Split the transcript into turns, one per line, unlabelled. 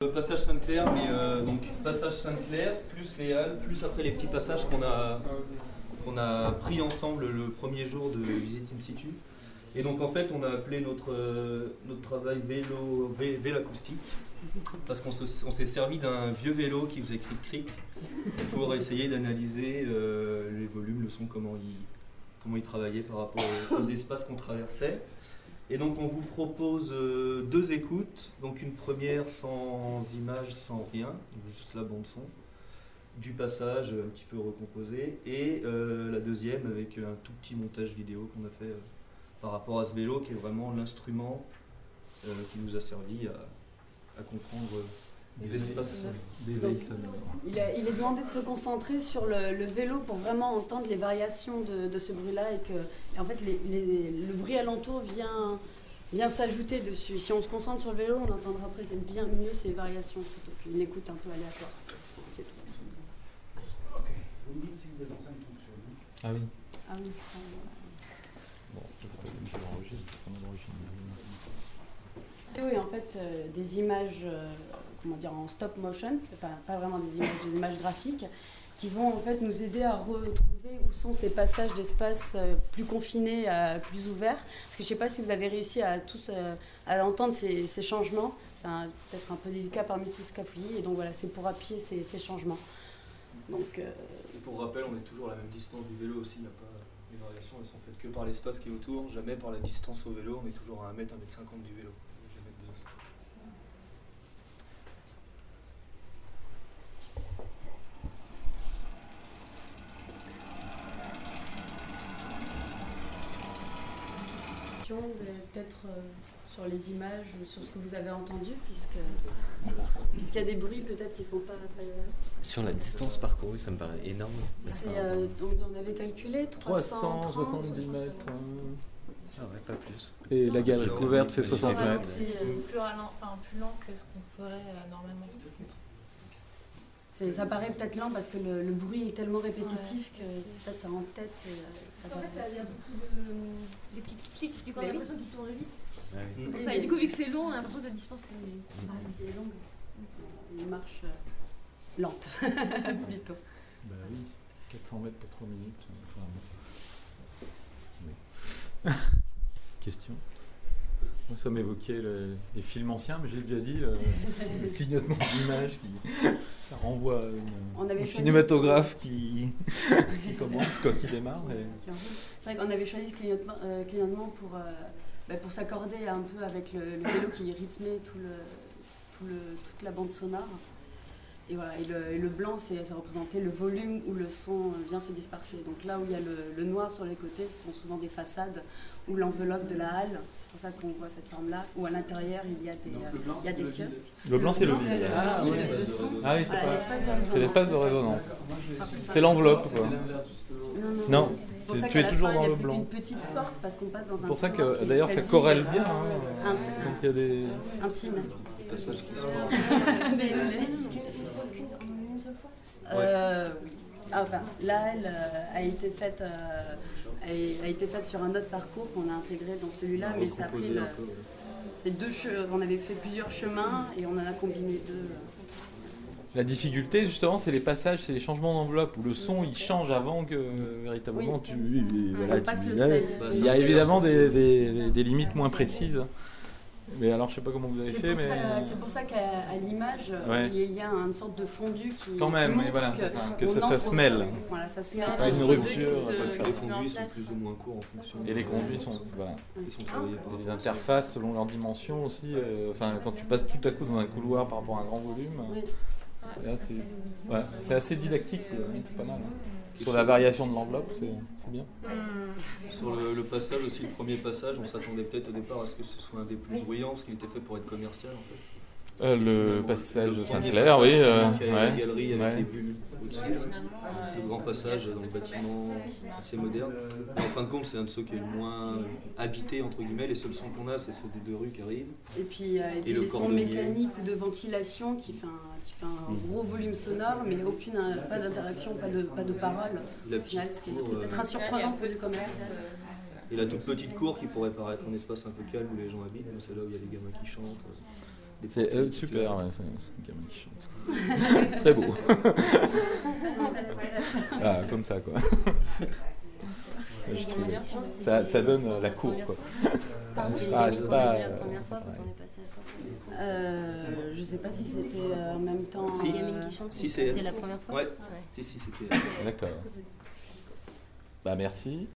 passage Sainte-Claire, mais donc passage Sainte-Claire, plus les halles, plus après les petits passages qu'on a pris ensemble le premier jour de visite in situ. Et donc en fait on a appelé notre travail vélo acoustique, parce qu'on s'est servi d'un vieux vélo qui faisait cric-cric pour essayer d'analyser les volumes, le son, comment il travaillait par rapport aux espaces qu'on traversait. Et donc on vous propose 2 écoutes, donc une première sans image, sans rien, juste la bande son, du passage un petit peu recomposé, et la deuxième avec un tout petit montage vidéo qu'on a fait par rapport à ce vélo, qui est vraiment l'instrument qui nous a servi à comprendre l'espace.
Il est demandé de se concentrer sur le vélo pour vraiment entendre les variations de ce bruit-là, et en fait le bruit alentour vient s'ajouter dessus. Si on se concentre sur le vélo, on entendra après bien mieux ces variations plutôt qu'une écoute un peu aléatoire. C'est tout.
Ok. Vous me dites si vous êtes en 5 fonctions.
Ah oui.
Ah oui.
Bon, ça fait pas une chose d'origine.
Et oui, en fait, des images, en stop motion, enfin pas vraiment des images graphiques, qui vont en fait nous aider à retrouver où sont ces passages d'espace plus confinés, plus ouverts. Parce que je ne sais pas si vous avez réussi à tous à entendre ces changements. C'est peut-être un peu délicat parmi tout ce qu'appuyer. Et donc voilà, c'est pour appuyer ces changements. Donc,
Et pour rappel, on est toujours à la même distance du vélo aussi. Il n'y a pas les variations, elles sont faites que par l'espace qui est autour, jamais par la distance au vélo. On est toujours à 1 mètre, 1,50 m du vélo. Jamais besoin.
peut-être sur les images, sur ce que vous avez entendu, puisqu'il y a des bruits peut-être qui ne sont pas...
Sur la distance parcourue, ça me paraît énorme.
On avait calculé
370 mètres.
Ah ouais, pas plus.
Et la galerie couverte fait 60 mètres.
Plus lent que ce qu'on ferait normalement.
Ça paraît peut-être lent parce que le bruit est tellement répétitif que peut-être ça en tête.
En fait, ça a beaucoup de clics, du coup on a l'impression qu'il tourne vite.
Ouais.
C'est pour ça. Et du coup, vu que c'est long, on a l'impression que la distance est longue.
Une marche lente, plutôt.
Bah oui, 400 mètres pour 3 minutes. Oui. Question. Moi, ça m'évoquait les films anciens, mais j'ai déjà dit le clignotement d'image ça renvoie à un cinématographe qui commence, qui démarre.
C'est vrai qu'on avait choisi ce clignotement pour s'accorder un peu avec le vélo qui rythmait toute la bande sonore. Et voilà, et le blanc, ça représentait le volume où le son vient se disperser. Donc là où il y a le noir sur les côtés, ce sont souvent des façades ou l'enveloppe de la halle. C'est pour ça qu'on voit cette forme-là. Ou à l'intérieur, il y a des kiosques.
Le blanc, c'est le
son.
Ah oui,
C'est
l'espace de résonance. C'est l'enveloppe, quoi. Non. Tu es toujours dans le blanc.
Une petite porte parce qu'on passe dans un.
C'est pour ça que d'ailleurs ça corrèle bien. Quand il y a des.
Intime.
Passages qui sont.
Là, elle a été faite sur un autre parcours qu'on a intégré dans celui-là, mais ça a pris on avait fait plusieurs chemins et on en a combiné 2.
La difficulté, justement, c'est les passages, c'est les changements d'enveloppe où le son il change avant que véritablement il y a évidemment des limites moins précises. Mais alors, je sais pas comment vous avez fait, mais
c'est pour ça qu'à l'image, il y a une sorte de fondu qui
quand même,
montre
que ça se mêle.
Voilà, ça se mêle.
C'est pas une rupture.
Les conduits sont plus ou moins courts en fonction.
Et les conduits sont
Ils sont travaillés par
les interfaces selon leur dimension aussi. Quand tu passes tout à coup dans un couloir par rapport à un grand volume. Là, c'est assez didactique, c'est pas mal. Sur la variation de l'enveloppe, c'est bien.
Sur le passage aussi, le premier passage, on s'attendait peut-être au départ à ce que ce soit un des plus bruyants, parce qu'il était fait pour être commercial en fait.
Le passage Sainte-Claire, oui.
La galerie avec les bulles au-dessus. Le grand passage dans le bâtiment assez moderne. Mais en fin de compte, c'est un de ceux qui est le moins habité, entre guillemets. Les seuls sons qu'on a, c'est ceux des 2 rues qui arrivent.
Et puis les sons mécaniques ou de ventilation qui fait un gros volume sonore, mais pas d'interaction, pas de parole. Au final, ce qui est peut-être un surprenant pour le commerce.
Et la toute petite cour qui pourrait paraître un espace un peu calme où les gens habitent, c'est là où il y a des gamins qui chantent.
C'est super, ouais, c'est un gamin qui chante. Très beau. Ah, comme ça, quoi. Je trouve. Ça donne la cour, quoi.
C'est pas la première fois quand on est passé à ça.
Je sais pas si c'était en même temps.
Si.
Gamine qui chante,
Si,
c'est la première fois.
Ouais. Si, c'était.
D'accord. Bah merci.